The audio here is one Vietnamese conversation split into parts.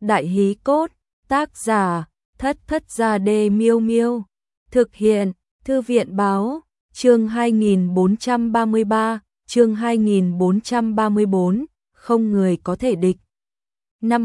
Đại hí cốt, tác giả, Thất Thất Gia Đê Miêu Miêu. Thực hiện, Thư viện Báo, chương 2433, chương 2434, không người có thể địch. Năm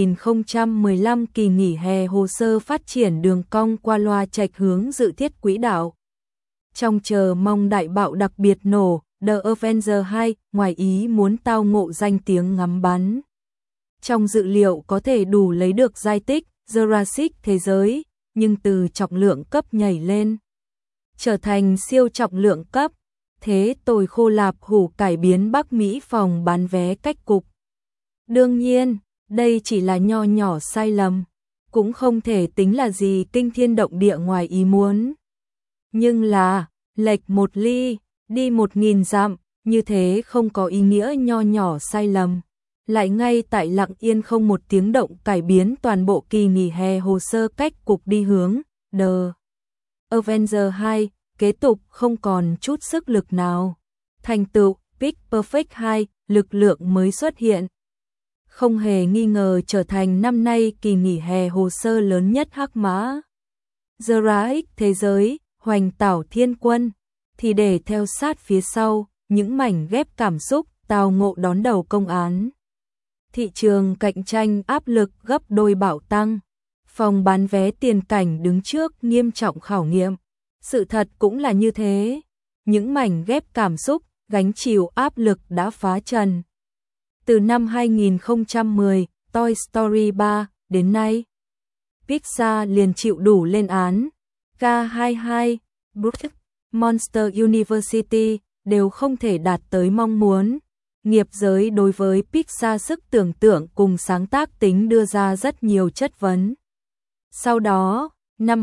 2015 kỳ nghỉ hè hồ sơ phát triển đường cong qua loa trạch hướng dự thiết quỹ đạo. Trong chờ mong đại bạo đặc biệt nổ, The Avenger 2 ngoài ý muốn tao ngộ danh tiếng ngắm bắn. Trong dự liệu có thể đủ lấy được giai tích Jurassic thế giới, nhưng từ trọng lượng cấp nhảy lên, trở thành siêu trọng lượng cấp. Thế tôi khô lạp hủ cải biến Bắc Mỹ phòng bán vé cách cục. Đương nhiên, đây chỉ là nho nhỏ sai lầm, cũng không thể tính là gì kinh thiên động địa ngoài ý muốn. Nhưng là, lệch một ly, đi 1000 dặm, như thế không có ý nghĩa nho nhỏ sai lầm. Lại ngay tại lặng yên không một tiếng động cải biến toàn bộ kỳ nghỉ hè hồ sơ cách cục đi hướng The Avenger 2, kế tục không còn chút sức lực nào. Thành tựu Pitch Perfect 2, lực lượng mới xuất hiện. Không hề nghi ngờ trở thành năm nay kỳ nghỉ hè hồ sơ lớn nhất hắc mã. Jurassic thế giới, hoành tảo thiên quân, thì để theo sát phía sau, những mảnh ghép cảm xúc, tào ngộ đón đầu công án. Thị trường cạnh tranh áp lực gấp đôi bạo tăng. Phòng bán vé tiền cảnh đứng trước nghiêm trọng khảo nghiệm. Sự thật cũng là như thế. Những mảnh ghép cảm xúc, gánh chịu áp lực đã phá trần. Từ năm 2010, Toy Story 3 đến nay, Pixar liền chịu đủ lên án. K22, Brooks, Monster University đều không thể đạt tới mong muốn. Nghiệp giới đối với Pixar sức tưởng tượng cùng sáng tác tính đưa ra rất nhiều chất vấn. Sau đó, năm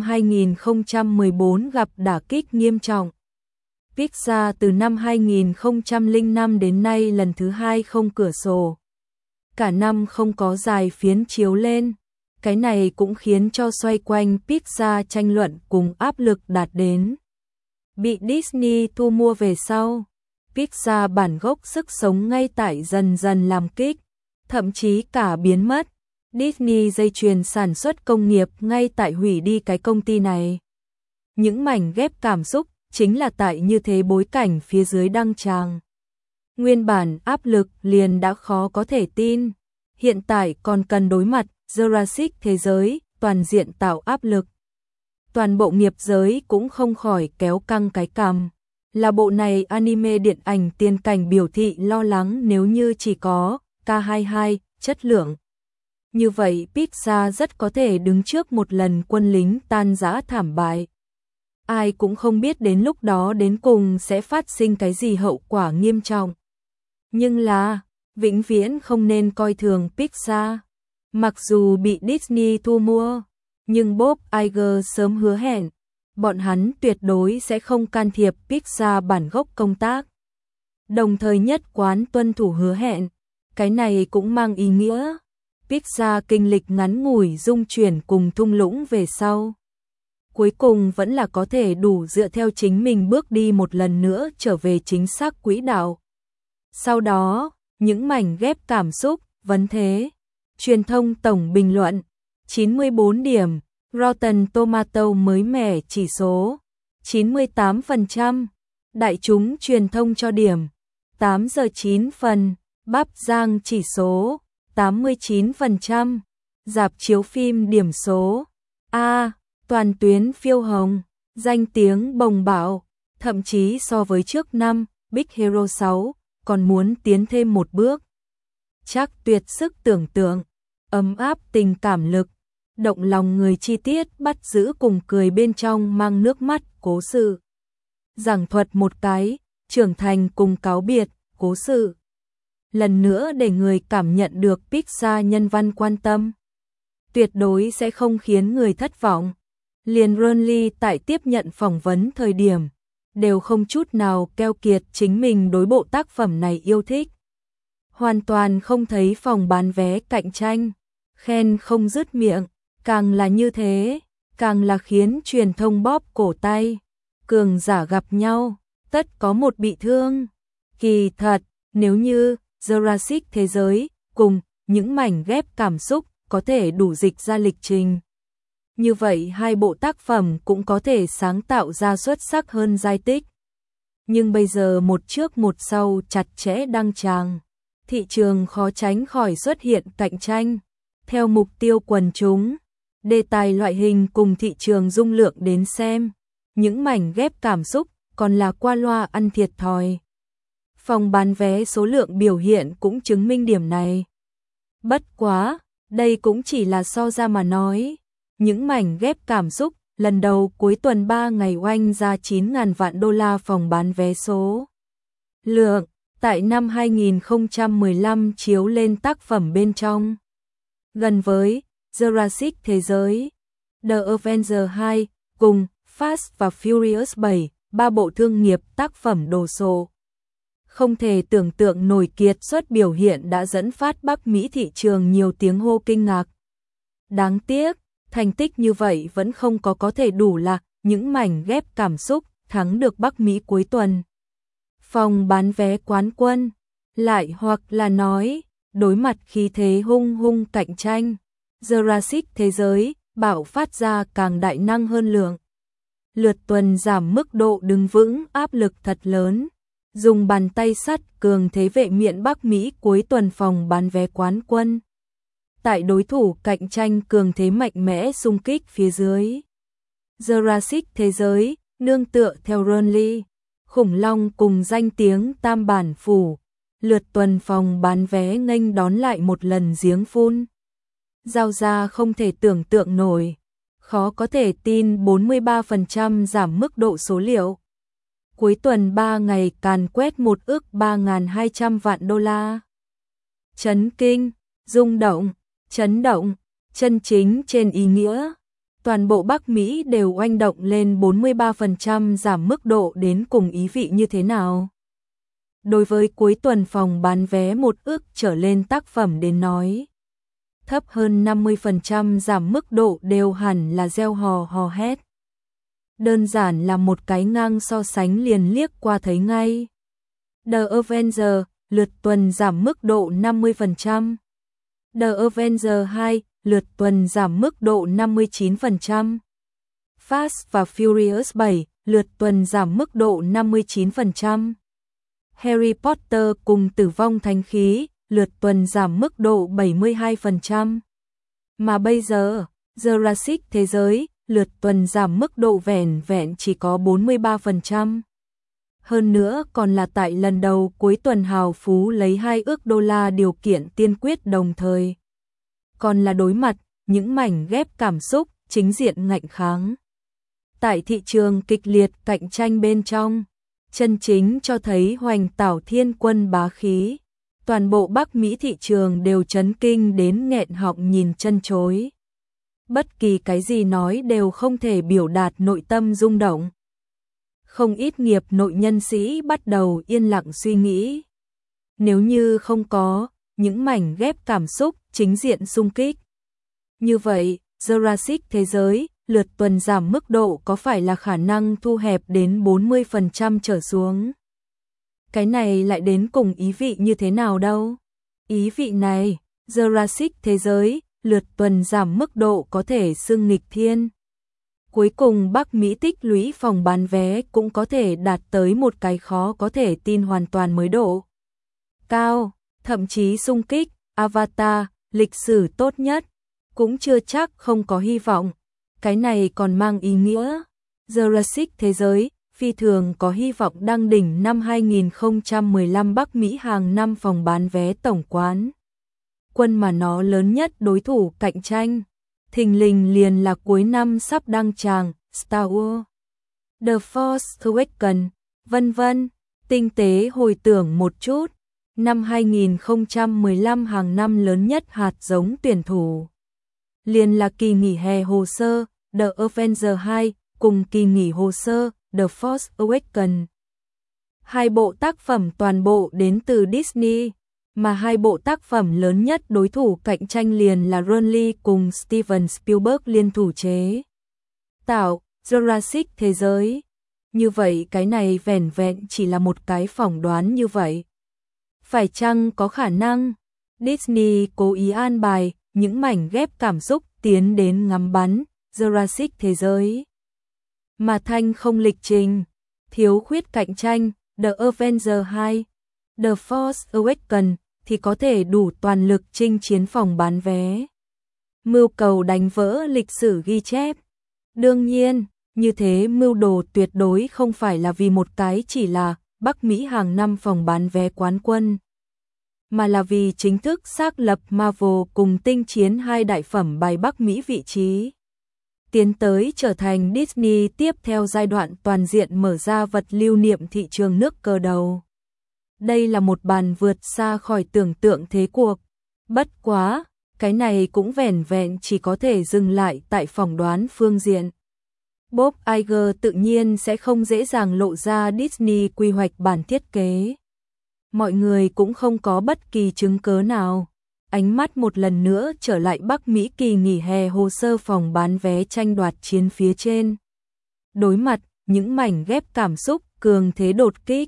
2014 gặp đả kích nghiêm trọng. Pixar từ năm 2005 đến nay lần thứ 2 không cửa sổ. Cả năm không có dài phiến chiếu lên. Cái này cũng khiến cho xoay quanh Pixar tranh luận cùng áp lực đạt đến. Bị Disney thu mua về sau, Pixar bản gốc sức sống ngay tại dần dần làm kích, thậm chí cả biến mất. Disney dây chuyền sản xuất công nghiệp ngay tại hủy đi cái công ty này. Những mảnh ghép cảm xúc chính là tại như thế bối cảnh phía dưới đăng tràng. Nguyên bản áp lực liền đã khó có thể tin, hiện tại còn cần đối mặt Jurassic thế giới, toàn diện tạo áp lực. Toàn bộ nghiệp giới cũng không khỏi kéo căng cái cằm. Là bộ này anime điện ảnh tiền cảnh biểu thị lo lắng nếu như chỉ có K22 chất lượng. Như vậy Pixar rất có thể đứng trước một lần quân lính tan rã thảm bại. Ai cũng không biết đến lúc đó đến cùng sẽ phát sinh cái gì hậu quả nghiêm trọng. Nhưng là, vĩnh viễn không nên coi thường Pixar. Mặc dù bị Disney thu mua, nhưng Bob Iger sớm hứa hẹn, bọn hắn tuyệt đối sẽ không can thiệp Pixar bản gốc công tác. Đồng thời nhất quán tuân thủ hứa hẹn, cái này cũng mang ý nghĩa Pixar kinh lịch ngắn ngủi dung chuyển cùng thung lũng về sau. Cuối cùng vẫn là có thể đủ dựa theo chính mình bước đi một lần nữa trở về chính xác quỹ đạo. Sau đó, những mảnh ghép cảm xúc, vấn thế, truyền thông tổng bình luận, 94 điểm, Rotten Tomato mới mẻ chỉ số, 98%, đại chúng truyền thông cho điểm, 8 giờ 9 phần, Bắp Giang chỉ số, 89%, rạp chiếu phim điểm số, A, toàn tuyến phiêu hồng, danh tiếng bồng bạo, thậm chí so với trước năm, Big Hero 6, còn muốn tiến thêm một bước. Chắc tuyệt sức tưởng tượng, ấm áp tình cảm lực, động lòng người chi tiết bắt giữ cùng cười bên trong mang nước mắt cố sự. Giảng thuật một cái, trưởng thành cùng cáo biệt, cố sự. Lần nữa để người cảm nhận được Pixar nhân văn quan tâm. Tuyệt đối sẽ không khiến người thất vọng. Liền Ron Lee tại tiếp nhận phỏng vấn thời điểm, đều không chút nào keo kiệt chính mình đối bộ tác phẩm này yêu thích. Hoàn toàn không thấy phòng bán vé cạnh tranh, khen không dứt miệng, càng là như thế, càng là khiến truyền thông bóp cổ tay. Cường giả gặp nhau, tất có một bị thương. Kỳ thật, nếu như Jurassic thế giới cùng những mảnh ghép cảm xúc có thể đủ dịch ra lịch trình. Như vậy hai bộ tác phẩm cũng có thể sáng tạo ra xuất sắc hơn giai tích. Nhưng bây giờ một trước một sau chặt chẽ đăng tràng, thị trường khó tránh khỏi xuất hiện cạnh tranh. Theo mục tiêu quần chúng, đề tài loại hình cùng thị trường dung lượng đến xem, những mảnh ghép cảm xúc còn là qua loa ăn thiệt thòi. Phòng bán vé số lượng biểu hiện cũng chứng minh điểm này. Bất quá, đây cũng chỉ là so ra mà nói. Những mảnh ghép cảm xúc, lần đầu cuối tuần 3 ngày oanh ra 9.000 vạn đô la phòng bán vé số lượng, tại năm 2015 chiếu lên tác phẩm bên trong. Gần với Jurassic Thế giới, The Avengers 2, cùng Fast và Furious 7, ba bộ thương nghiệp tác phẩm đồ sộ. Không thể tưởng tượng nổi kiệt xuất biểu hiện đã dẫn phát Bắc Mỹ thị trường nhiều tiếng hô kinh ngạc. Đáng tiếc, thành tích như vậy vẫn không có thể đủ là những mảnh ghép cảm xúc thắng được Bắc Mỹ cuối tuần. Phòng bán vé quán quân, lại hoặc là nói, đối mặt khí thế hung hung cạnh tranh, Jurassic Thế giới bạo phát ra càng đại năng hơn lượng. Lượt tuần giảm mức độ đứng vững áp lực thật lớn. Dùng bàn tay sắt cường thế vệ miện Bắc Mỹ cuối tuần phòng bán vé quán quân. Tại đối thủ cạnh tranh cường thế mạnh mẽ xung kích phía dưới. Jurassic Thế giới, nương tựa theo Ronly, khủng long cùng danh tiếng tam bản phủ. Lượt tuần phòng bán vé nghênh đón lại một lần giếng phun. Giao ra không thể tưởng tượng nổi. Khó có thể tin 43% giảm mức độ số liệu. Cuối tuần 3 ngày càn quét 1.200.000 vạn đô la. Chấn kinh, rung động, chấn động, chân chính trên ý nghĩa. Toàn bộ Bắc Mỹ đều oanh động lên 43% giảm mức độ đến cùng ý vị như thế nào. Đối với cuối tuần phòng bán vé 1 ức trở lên tác phẩm đến nói. Thấp hơn 50% giảm mức độ đều hẳn là gieo hò hò hét. Đơn giản là một cái ngang so sánh liền liếc qua thấy ngay. The Avengers, lượt tuần giảm mức độ 50%. The Avengers 2, lượt tuần giảm mức độ 59%. Fast và Furious 7, lượt tuần giảm mức độ 59%. Harry Potter cùng Tử vong thánh khí, lượt tuần giảm mức độ 72%. Mà bây giờ, Jurassic Thế giới, lượt tuần giảm mức độ vẻn vẹn chỉ có 43%. Hơn nữa còn là tại lần đầu cuối tuần hào phú lấy 2 ức đô la điều kiện tiên quyết đồng thời. Còn là đối mặt, những mảnh ghép cảm xúc, chính diện ngạnh kháng. Tại thị trường kịch liệt cạnh tranh bên trong, chân chính cho thấy hoành tảo thiên quân bá khí. Toàn bộ Bắc Mỹ thị trường đều chấn kinh đến nghẹn họng nhìn chân chối. Bất kỳ cái gì nói đều không thể biểu đạt nội tâm rung động. Không ít nghiệp nội nhân sĩ bắt đầu yên lặng suy nghĩ. Nếu như không có những mảnh ghép cảm xúc chính diện xung kích. Như vậy, Jurassic Thế giới, lượt tuần giảm mức độ có phải là khả năng thu hẹp đến 40% trở xuống? Cái này lại đến cùng ý vị như thế nào đâu? Ý vị này, Jurassic Thế giới, lượt tuần giảm mức độ có thể xưng nghịch thiên. Cuối cùng Bắc Mỹ tích lũy phòng bán vé cũng có thể đạt tới một cái khó có thể tin hoàn toàn mới độ cao, thậm chí xung kích Avatar, lịch sử tốt nhất, cũng chưa chắc không có hy vọng. Cái này còn mang ý nghĩa Jurassic Thế giới phi thường có hy vọng đăng đỉnh năm 2015 Bắc Mỹ hàng năm phòng bán vé tổng quán quân mà nó lớn nhất đối thủ cạnh tranh. Thình lình liền là cuối năm sắp đăng tràng, Star Wars, The Force Awakens, vân vân. Tinh tế hồi tưởng một chút, năm 2015 hàng năm lớn nhất hạt giống tuyển thủ. Liền là kỳ nghỉ hè hồ sơ, The Avengers 2, cùng kỳ nghỉ hồ sơ, The Force Awakens. Hai bộ tác phẩm toàn bộ đến từ Disney. Mà hai bộ tác phẩm lớn nhất đối thủ cạnh tranh liền là Ronly cùng Steven Spielberg liên thủ chế tạo Jurassic Thế giới. Như vậy cái này vẻn vẹn chỉ là một cái phỏng đoán như vậy. Phải chăng có khả năng Disney cố ý an bài những mảnh ghép cảm xúc tiến đến ngắm bắn, Jurassic thế giới. Mà thanh không lịch trình, thiếu khuyết cạnh tranh, The Avengers 2, The Force Awakens thì có thể đủ toàn lực chinh chiến phòng bán vé. Mưu cầu đánh vỡ lịch sử ghi chép. Đương nhiên, như thế mưu đồ tuyệt đối không phải là vì một cái chỉ là Bắc Mỹ hàng năm phòng bán vé quán quân, mà là vì chính thức xác lập Marvel cùng Tinh Chiến hai đại phẩm bài Bắc Mỹ vị trí. Tiến tới trở thành Disney tiếp theo giai đoạn toàn diện mở ra vật lưu niệm thị trường nước cờ đầu. Đây là một bàn vượt xa khỏi tưởng tượng thế cuộc. Bất quá, cái này cũng vẻn vẹn chỉ có thể dừng lại tại phỏng đoán phương diện. Bob Iger tự nhiên sẽ không dễ dàng lộ ra Disney quy hoạch bản thiết kế. Mọi người cũng không có bất kỳ chứng cớ nào. Ánh mắt một lần nữa trở lại Bắc Mỹ kỳ nghỉ hè hồ sơ phòng bán vé tranh đoạt chiến phía trên. Đối mặt, những mảnh ghép cảm xúc cường thế đột kích.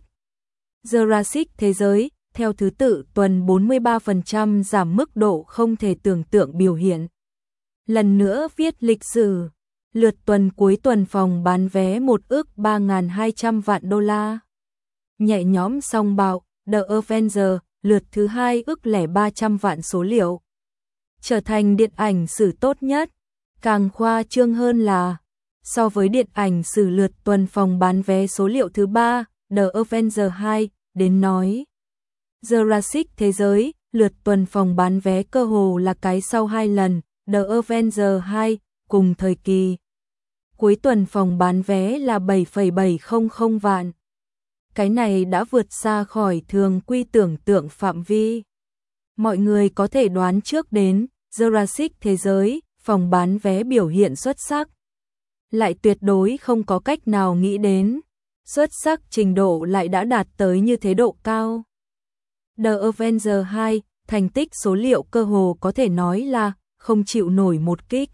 Jurassic thế giới, theo thứ tự tuần 43% giảm mức độ không thể tưởng tượng biểu hiện. Lần nữa viết lịch sử, lượt tuần cuối tuần phòng bán vé 1.300.200 vạn đô la. Nhẹ nhõm song bạo, The Avengers, lượt thứ 2.300 vạn số liệu. Trở thành điện ảnh sử tốt nhất, càng khoa trương hơn là, so với điện ảnh sử lượt tuần phòng bán vé số liệu thứ 3, The Avengers 2, đến nói. Jurassic thế giới, lượt tuần phòng bán vé cơ hồ là cái sau 2 lần, The Avengers 2, cùng thời kỳ. Cuối tuần phòng bán vé là 7,700 vạn. Cái này đã vượt xa khỏi thường quy tưởng tượng phạm vi. Mọi người có thể đoán trước đến, Jurassic thế giới, phòng bán vé biểu hiện xuất sắc. Lại tuyệt đối không có cách nào nghĩ đến, xuất sắc trình độ lại đã đạt tới như thế độ cao. The Avengers 2, thành tích số liệu cơ hồ có thể nói là không chịu nổi một kích.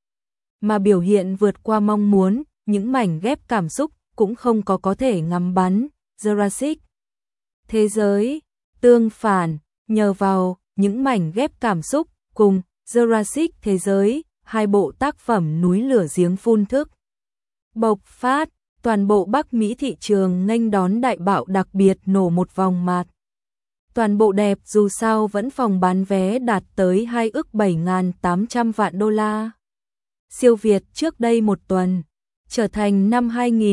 Mà biểu hiện vượt qua mong muốn, những mảnh ghép cảm xúc cũng không có thể ngắm bắn, Jurassic thế giới. Tương phản, nhờ vào những mảnh ghép cảm xúc cùng Jurassic thế giới, hai bộ tác phẩm núi lửa giếng phun thức bộc phát, toàn bộ Bắc Mỹ thị trường nghênh đón đại bạo đặc biệt nổ một vòng mạt. Toàn bộ đẹp dù sao vẫn phòng bán vé đạt tới 2.700.800 vạn đô la. Siêu việt trước đây một tuần, trở thành năm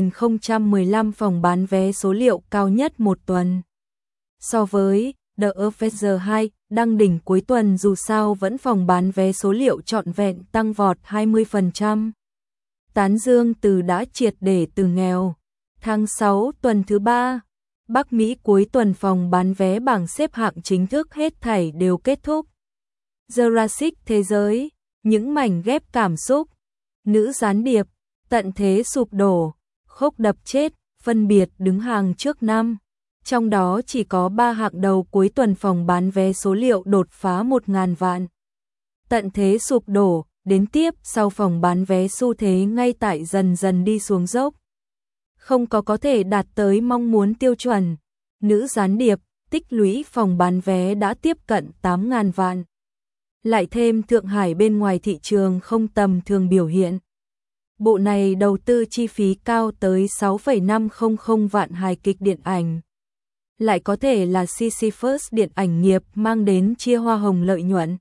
2015 phòng bán vé số liệu cao nhất một tuần. So với The Avengers 2, đăng đỉnh cuối tuần dù sao vẫn phòng bán vé số liệu trọn vẹn tăng vọt 20%. Tán dương từ đã triệt để từ nghèo. Tháng 6 tuần thứ 3, Bắc Mỹ cuối tuần phòng bán vé bảng xếp hạng chính thức hết thảy đều kết thúc. Jurassic thế giới, những mảnh ghép cảm xúc, nữ gián điệp, tận thế sụp đổ, khốc đập chết, phân biệt đứng hàng trước năm. Trong đó chỉ có 3 hạng đầu cuối tuần phòng bán vé số liệu đột phá 1.000 vạn. Tận thế sụp đổ, đến tiếp sau phòng bán vé xu thế ngay tại dần dần đi xuống dốc. Không có thể đạt tới mong muốn tiêu chuẩn. Nữ gián điệp, tích lũy phòng bán vé đã tiếp cận 8.000 vạn. Lại thêm Thượng Hải bên ngoài thị trường không tầm thường biểu hiện. Bộ này đầu tư chi phí cao tới 6,500 vạn hài kịch điện ảnh. Lại có thể là Sisyphus điện ảnh nghiệp mang đến chia hoa hồng lợi nhuận.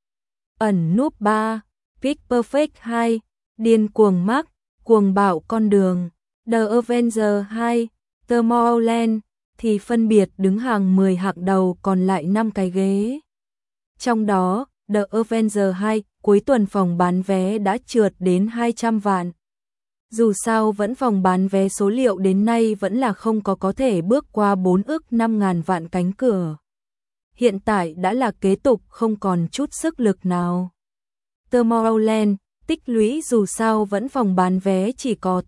Ẩn núp 3, Pitch Perfect 2, Điên cuồng Mark, cuồng bạo con đường, The Avengers 2, Tomorrowland thì phân biệt đứng hàng 10 hạng đầu còn lại 5 cái ghế. Trong đó, The Avengers 2 cuối tuần phòng bán vé đã trượt đến 200 vạn. Dù sao vẫn phòng bán vé số liệu đến nay vẫn là không có thể bước qua 4.500.000 vạn cánh cửa. Hiện tại đã là kế tục không còn chút sức lực nào. Tomorrowland, tích lũy dù sao vẫn phòng bán vé chỉ có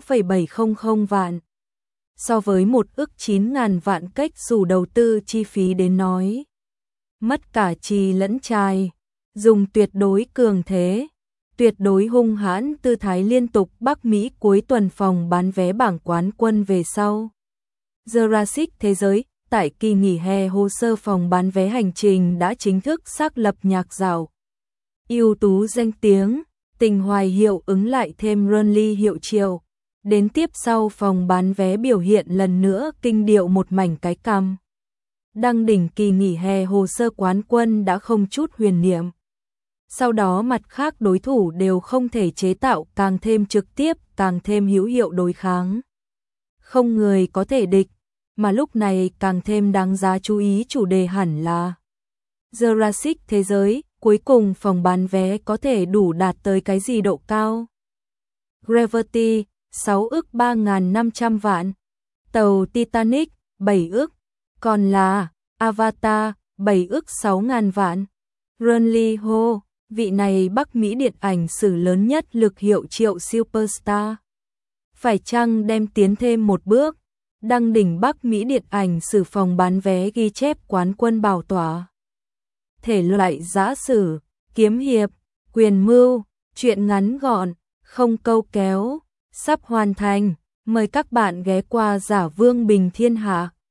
8,700 vạn. So với 1.900.000 vạn cách dù đầu tư chi phí đến nói. Mất cả trì lẫn trai, dùng tuyệt đối cường thế, tuyệt đối hung hãn tư thái liên tục Bắc Mỹ cuối tuần phòng bán vé bảng quán quân về sau. Jurassic thế giới, tại kỳ nghỉ hè hồ sơ phòng bán vé hành trình đã chính thức xác lập nhạc rào. ưu tú danh tiếng, tình hoài hiệu ứng lại thêm Burnley hiệu triệu. Đến tiếp sau phòng bán vé biểu hiện lần nữa kinh điệu một mảnh cái cằm. Đăng đỉnh kỳ nghỉ hè hồ sơ quán quân đã không chút huyền niệm. Sau đó mặt khác đối thủ đều không thể chế tạo càng thêm trực tiếp, càng thêm hữu hiệu đối kháng. Không người có thể địch, mà lúc này càng thêm đáng giá chú ý chủ đề hẳn là Jurassic thế giới, cuối cùng phòng bán vé có thể đủ đạt tới cái gì độ cao. Gravity, 6 ức 3.500 vạn. Tàu Titanic, 7 ức. Còn là Avatar, 7 ức 6.000 vạn. Burnley Ho, vị này Bắc Mỹ điện ảnh sử lớn nhất lực hiệu triệu superstar. Phải chăng đem tiến thêm một bước, đăng đỉnh Bắc Mỹ điện ảnh sử phòng bán vé ghi chép quán quân bảo tỏa. Thể loại giã sử, kiếm hiệp, quyền mưu, truyện ngắn gọn, không câu kéo, sắp hoàn thành. Mời các bạn ghé qua Giả Vương Bình Thiên Hạ.